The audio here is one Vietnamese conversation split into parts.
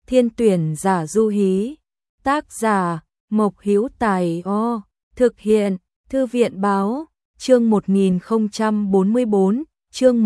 Thiên tuyển giả du hí. Tác giả Mộc Hữu Tài. Thực hiện Thư viện báo. Chương 1044, chương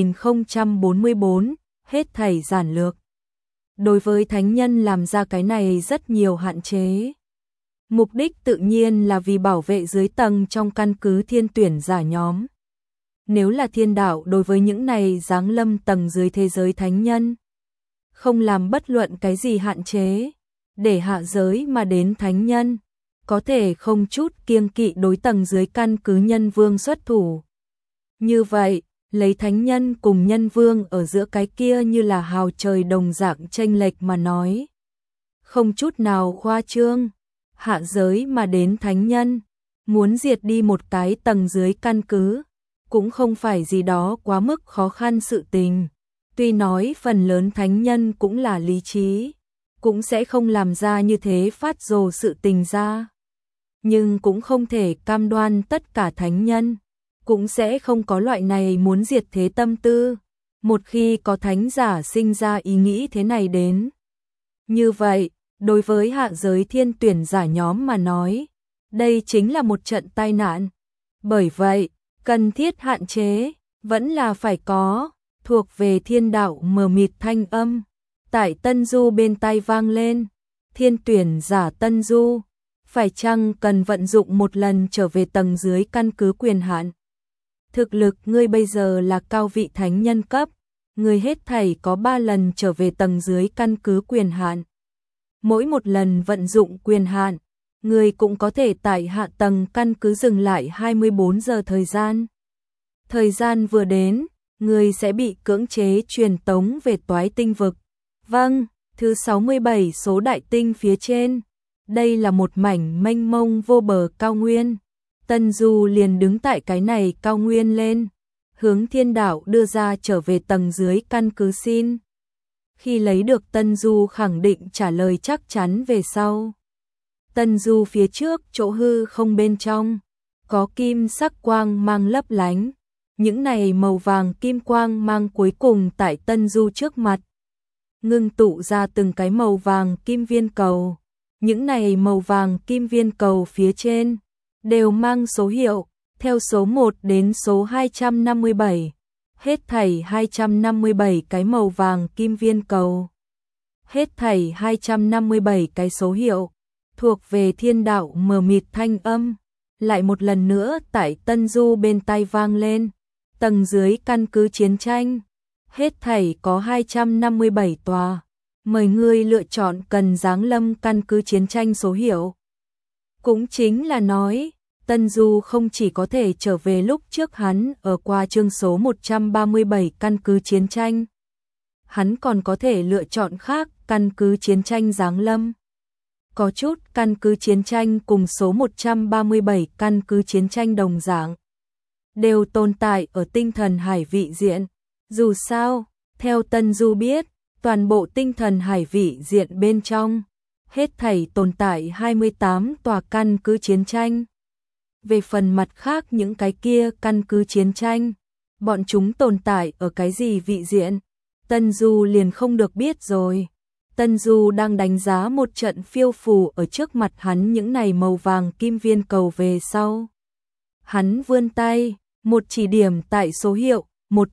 1044, hết thảy giản lược. Đối với thánh nhân làm ra cái này rất nhiều hạn chế. Mục đích tự nhiên là vì bảo vệ dưới tầng trong căn cứ thiên tuyển giả nhóm. Nếu là thiên đạo đối với những này giáng lâm tầng dưới thế giới thánh nhân, không làm bất luận cái gì hạn chế, để hạ giới mà đến thánh nhân, có thể không chút kiêng kỵ đối tầng dưới căn cứ nhân vương xuất thủ. Như vậy, lấy thánh nhân cùng nhân vương ở giữa cái kia như là hào trời đồng dạng chênh lệch mà nói. Không chút nào khoa trương, hạ giới mà đến thánh nhân, muốn diệt đi một cái tầng dưới căn cứ, cũng không phải gì đó quá mức khó khăn sự tình. Tuy nói phần lớn thánh nhân cũng là lý trí, cũng sẽ không làm ra như thế phát rồ sự tình ra. Nhưng cũng không thể cam đoan tất cả thánh nhân cũng sẽ không có loại này muốn diệt thế tâm tư, một khi có thánh giả sinh ra ý nghĩ thế này đến. Như vậy, đối với hạ giới thiên tuyển giả nhóm mà nói, đây chính là một trận tai nạn. Bởi vậy, cần thiết hạn chế, vẫn là phải có, thuộc về thiên đạo mờ mịt thanh âm. Tại Tân Du bên tai vang lên, thiên tuyển giả Tân Du, phải chăng cần vận dụng một lần trở về tầng dưới căn cứ quyền hạn? Thực lực ngươi bây giờ là cao vị thánh nhân cấp, ngươi hết thảy có 3 lần trở về tầng dưới căn cứ quyền hạn. Mỗi một lần vận dụng quyền hạn, ngươi cũng có thể tại hạ tầng căn cứ dừng lại 24 giờ thời gian. Thời gian vừa đến, ngươi sẽ bị cưỡng chế truyền tống về Toái Tinh vực. Vâng, thứ 67 số đại tinh phía trên. Đây là một mảnh mênh mông vô bờ cao nguyên. Tân Du liền đứng tại cái này cao nguyên lên, hướng thiên đạo đưa ra trở về tầng dưới căn cứ xin. Khi lấy được Tân Du khẳng định trả lời chắc chắn về sau. Tân Du phía trước chỗ hư không bên trong, có kim sắc quang mang lấp lánh. Những này màu vàng kim quang mang cuối cùng tại Tân Du trước mặt, ngưng tụ ra từng cái màu vàng kim viên cầu. Những này màu vàng kim viên cầu phía trên đều mang số hiệu, theo số 1 đến số 257. Hết thảy 257 cái màu vàng kim viên cầu. Hết thảy 257 cái số hiệu, thuộc về thiên đạo mờ mịt thanh âm. Lại một lần nữa tại Tân Du bên tai vang lên, tầng dưới căn cứ chiến tranh. Hết thảy có 257 tòa. Mời ngươi lựa chọn cần giáng lâm căn cứ chiến tranh số hiệu. Cũng chính là nói, Tân Du không chỉ có thể trở về lúc trước hắn ở qua chương số 137 căn cứ chiến tranh. Hắn còn có thể lựa chọn khác căn cứ chiến tranh giáng lâm. Có chút căn cứ chiến tranh cùng số 137 căn cứ chiến tranh đồng dạng, đều tồn tại ở tinh thần hải vị diện. Dù sao, theo Tân Du biết, toàn bộ tinh thần hải vị diện bên trong, hết thảy tồn tại 28 tòa căn cứ chiến tranh. Về phần mặt khác những cái kia căn cứ chiến tranh, bọn chúng tồn tại ở cái gì vị diện, Tân Du liền không được biết rồi. Tân Du đang đánh giá một trận phiêu phù ở trước mặt hắn những này màu vàng kim viên cầu về sau. Hắn vươn tay, một chỉ điểm tại số hiệu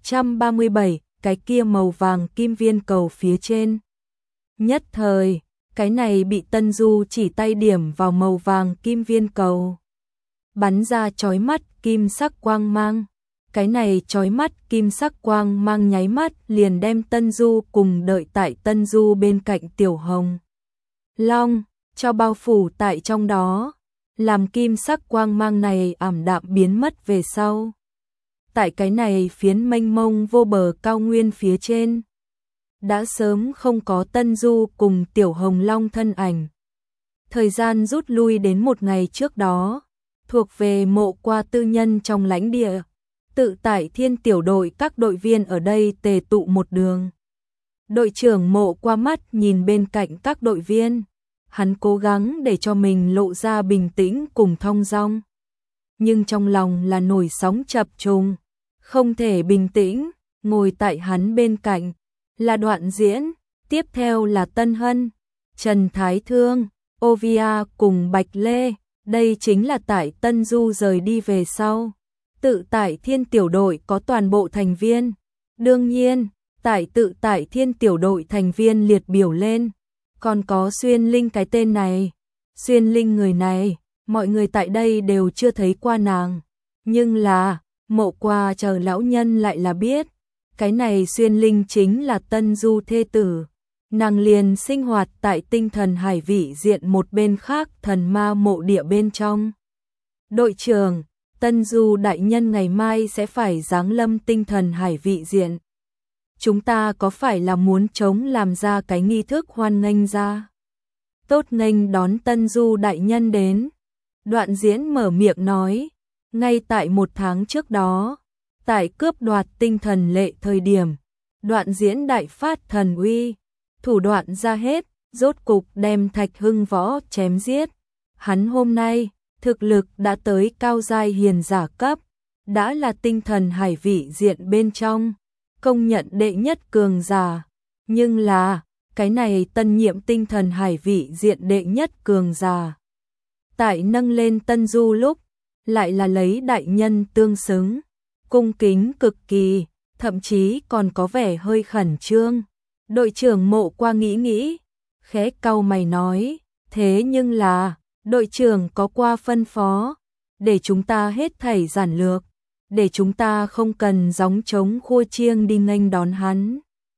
137, cái kia màu vàng kim viên cầu phía trên. Nhất thời, cái này bị Tân Du chỉ tay điểm vào màu vàng kim viên cầu, bắn ra chói mắt kim sắc quang mang. Cái này chói mắt kim sắc quang mang nháy mắt liền đem Tân Du cùng đợi tại Tân Du bên cạnh Tiểu Hồng Long cho bao phủ tại trong đó, làm kim sắc quang mang này ảm đạm biến mất về sau. Tại cái này phiến mênh mông vô bờ cao nguyên phía trên, đã sớm không có Tân Du cùng Tiểu Hồng Long thân ảnh. Thời gian rút lui đến một ngày trước đó, thuộc về Mộ Qua tư nhân trong lãnh địa. Tự tại Thiên tiểu đội các đội viên ở đây tề tụ một đường. Đội trưởng Mộ Qua mắt nhìn bên cạnh các đội viên, hắn cố gắng để cho mình lộ ra bình tĩnh cùng thong dong, nhưng trong lòng là nổi sóng chập trùng, không thể bình tĩnh. Ngồi tại hắn bên cạnh là Đoạn Diễn, Tiếp theo là Tân Hân, Trần Thái Thương, Ovia cùng Bạch Lê, đây chính là tại Tân Du rời đi về sau. Tự tại Thiên tiểu đội có toàn bộ thành viên. Đương nhiên, tại tự tại Thiên tiểu đội thành viên liệt biểu lên, còn có Xuyên Linh cái tên này. Xuyên Linh người này, mọi người tại đây đều chưa thấy qua nàng, nhưng là Mộ Qua chờ lão nhân lại là biết, cái này Xuyên Linh chính là Tân Du thê tử. Nàng liền sinh hoạt tại tinh thần hải vị diện một bên khác thần ma mộ địa bên trong. Đội trưởng, Tân Du đại nhân ngày mai sẽ phải giáng lâm tinh thần hải vị diện. Chúng ta có phải là muốn chống làm ra cái nghi thức hoan nghênh ra? Tốt nghênh đón Tân Du đại nhân đến. Đoạn Diễn mở miệng nói, ngay tại 1 tháng trước đó, tại cướp đoạt tinh thần lệ thời điểm, Đoạn Diễn đại phát thần uy, thủ đoạn ra hết, rốt cục đem Thạch Hưng Võ chém giết. Hắn hôm nay, thực lực đã tới cao giai hiền giả cấp, đã là tinh thần hải vị diện bên trong, công nhận đệ nhất cường giả. Nhưng là, cái này tân nhiệm tinh thần hải vị diện đệ nhất cường giả. Tại nâng lên Tân Du lúc, lại là lấy đại nhân tương xứng, cung kính cực kỳ, thậm chí còn có vẻ hơi khẩn trương. Đội trưởng Mộ Qua nghĩ, khẽ cau mày nói, thế nhưng là, đội trưởng có qua phân phó, để chúng ta hết thảy giản lược, để chúng ta không cần gióng trống khua chiêng đi nghênh đón hắn.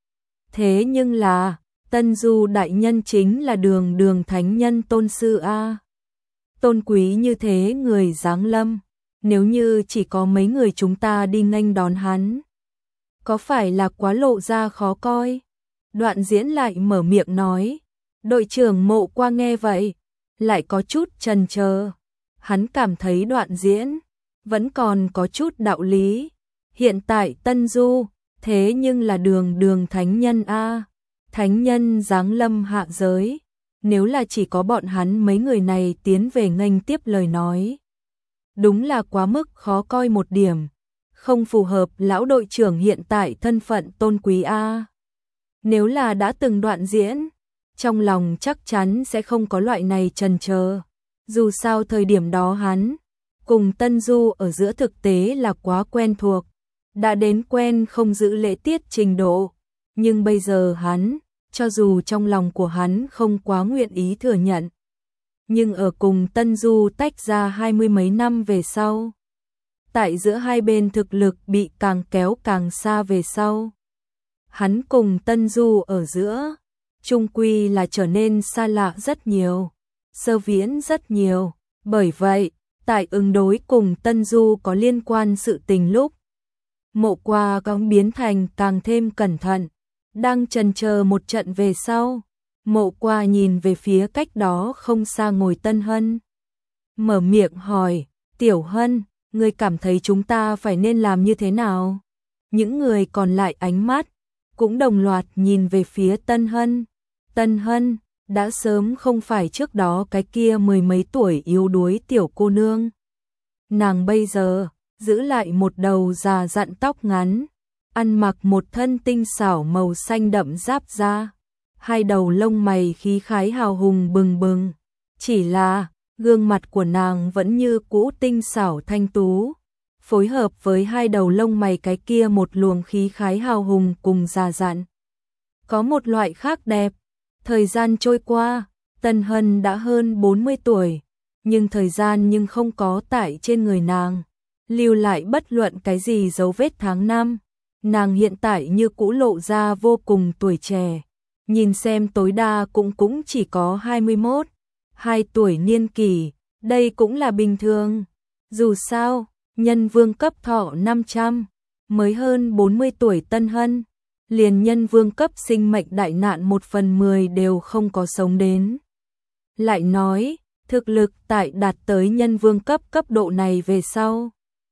Thế nhưng là, Tân Du đại nhân chính là đường thánh nhân tôn sư A. Tôn quý như thế người giáng lâm, nếu như chỉ có mấy người chúng ta đi nghênh đón hắn, có phải là quá lộ ra khó coi? Đoạn Diễn lại mở miệng nói, đội trưởng Mộ Qua nghe vậy, lại có chút chần chờ. Hắn cảm thấy Đoạn Diễn vẫn còn có chút đạo lý. Hiện tại Tân Du, thế nhưng là đường thánh nhân A. Thánh nhân giáng lâm hạ giới, nếu là chỉ có bọn hắn mấy người này tiến về nghênh tiếp lời nói, đúng là quá mức khó coi một điểm, không phù hợp lão đội trưởng hiện tại thân phận tôn quý A. Nếu là đã từng Đoạn Diễn, trong lòng chắc chắn sẽ không có loại này chần chờ. Dù sao thời điểm đó hắn cùng Tân Du ở giữa thực tế là quá quen thuộc, đã đến quen không giữ lễ tiết trình độ. Nhưng bây giờ hắn, cho dù trong lòng của hắn không quá nguyện ý thừa nhận, nhưng ở cùng Tân Du tách ra 20 mấy năm về sau, tại giữa hai bên thực lực bị càng kéo càng xa về sau, hắn cùng Tân Du ở giữa, chung quy là trở nên xa lạ rất nhiều, sơ viễn rất nhiều. Bởi vậy, tại ứng đối cùng Tân Du có liên quan sự tình lúc, Mộ Qua cũng biến thành càng thêm cẩn thận. Đang chần chờ một trận về sau, Mộ Qua nhìn về phía cách đó không xa ngồi Tân Hân. Mở miệng hỏi, Tiểu Hân, ngươi cảm thấy chúng ta phải nên làm như thế nào? Những người còn lại ánh mắt cũng đồng loạt nhìn về phía Tân Hân. Tân Hân đã sớm không phải trước đó cái kia 10 mấy tuổi yếu đuối tiểu cô nương. Nàng bây giờ giữ lại một đầu già dặn tóc ngắn, ăn mặc một thân tinh xảo màu xanh đậm giáp da, hai đầu lông mày khí khái hào hùng bừng bừng. Chỉ là gương mặt của nàng vẫn như cũ tinh xảo thanh tú, phối hợp với hai đầu lông mày cái kia một luồng khí khái hào hùng cùng già dặn, có một loại khác đẹp. Thời gian trôi qua, Tân Hân đã hơn 40 tuổi, nhưng thời gian nhưng không có tại trên người nàng lưu lại bất luận cái gì dấu vết tháng năm. Nàng hiện tại như cũ lộ ra vô cùng tuổi trẻ, nhìn xem tối đa cũng chỉ có 21, 2 tuổi niên kỷ, đây cũng là bình thường. Dù sao, nhân vương cấp thọ 500, mới hơn 40 tuổi Tân Hân, liền nhân vương cấp sinh mệnh đại nạn 1/10 đều không có sống đến. Lại nói, thực lực tại đạt tới nhân vương cấp độ này về sau,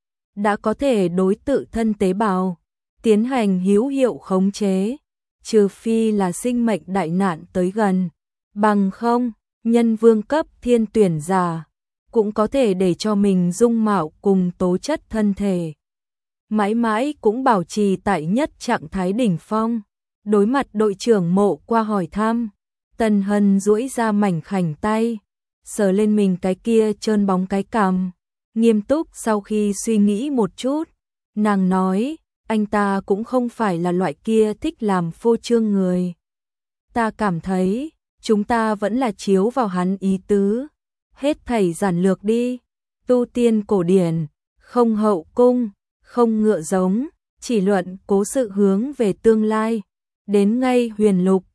đã có thể đối tự thân tế bào tiến hành hữu hiệu khống chế, trừ phi là sinh mệnh đại nạn tới gần, bằng không, nhân vương cấp thiên tuyển giả cũng có thể để cho mình dung mạo cùng tố chất thân thể mãi mãi cũng bảo trì tại nhất trạng thái đỉnh phong. Đối mặt đội trưởng Mộ qua hỏi thăm, Tần Hân duỗi ra mảnh khảnh tay, sờ lên mình cái kia trơn bóng cái cằm, nghiêm túc sau khi suy nghĩ một chút, nàng nói, anh ta cũng không phải là loại kia thích làm phô trương người. Ta cảm thấy, chúng ta vẫn là chiếu vào hắn ý tứ, hết thảy giản lược đi, tu tiên cổ điển, không hậu cung, không ngựa giống, chỉ luận cố sự hướng về tương lai, đến ngay huyền lục,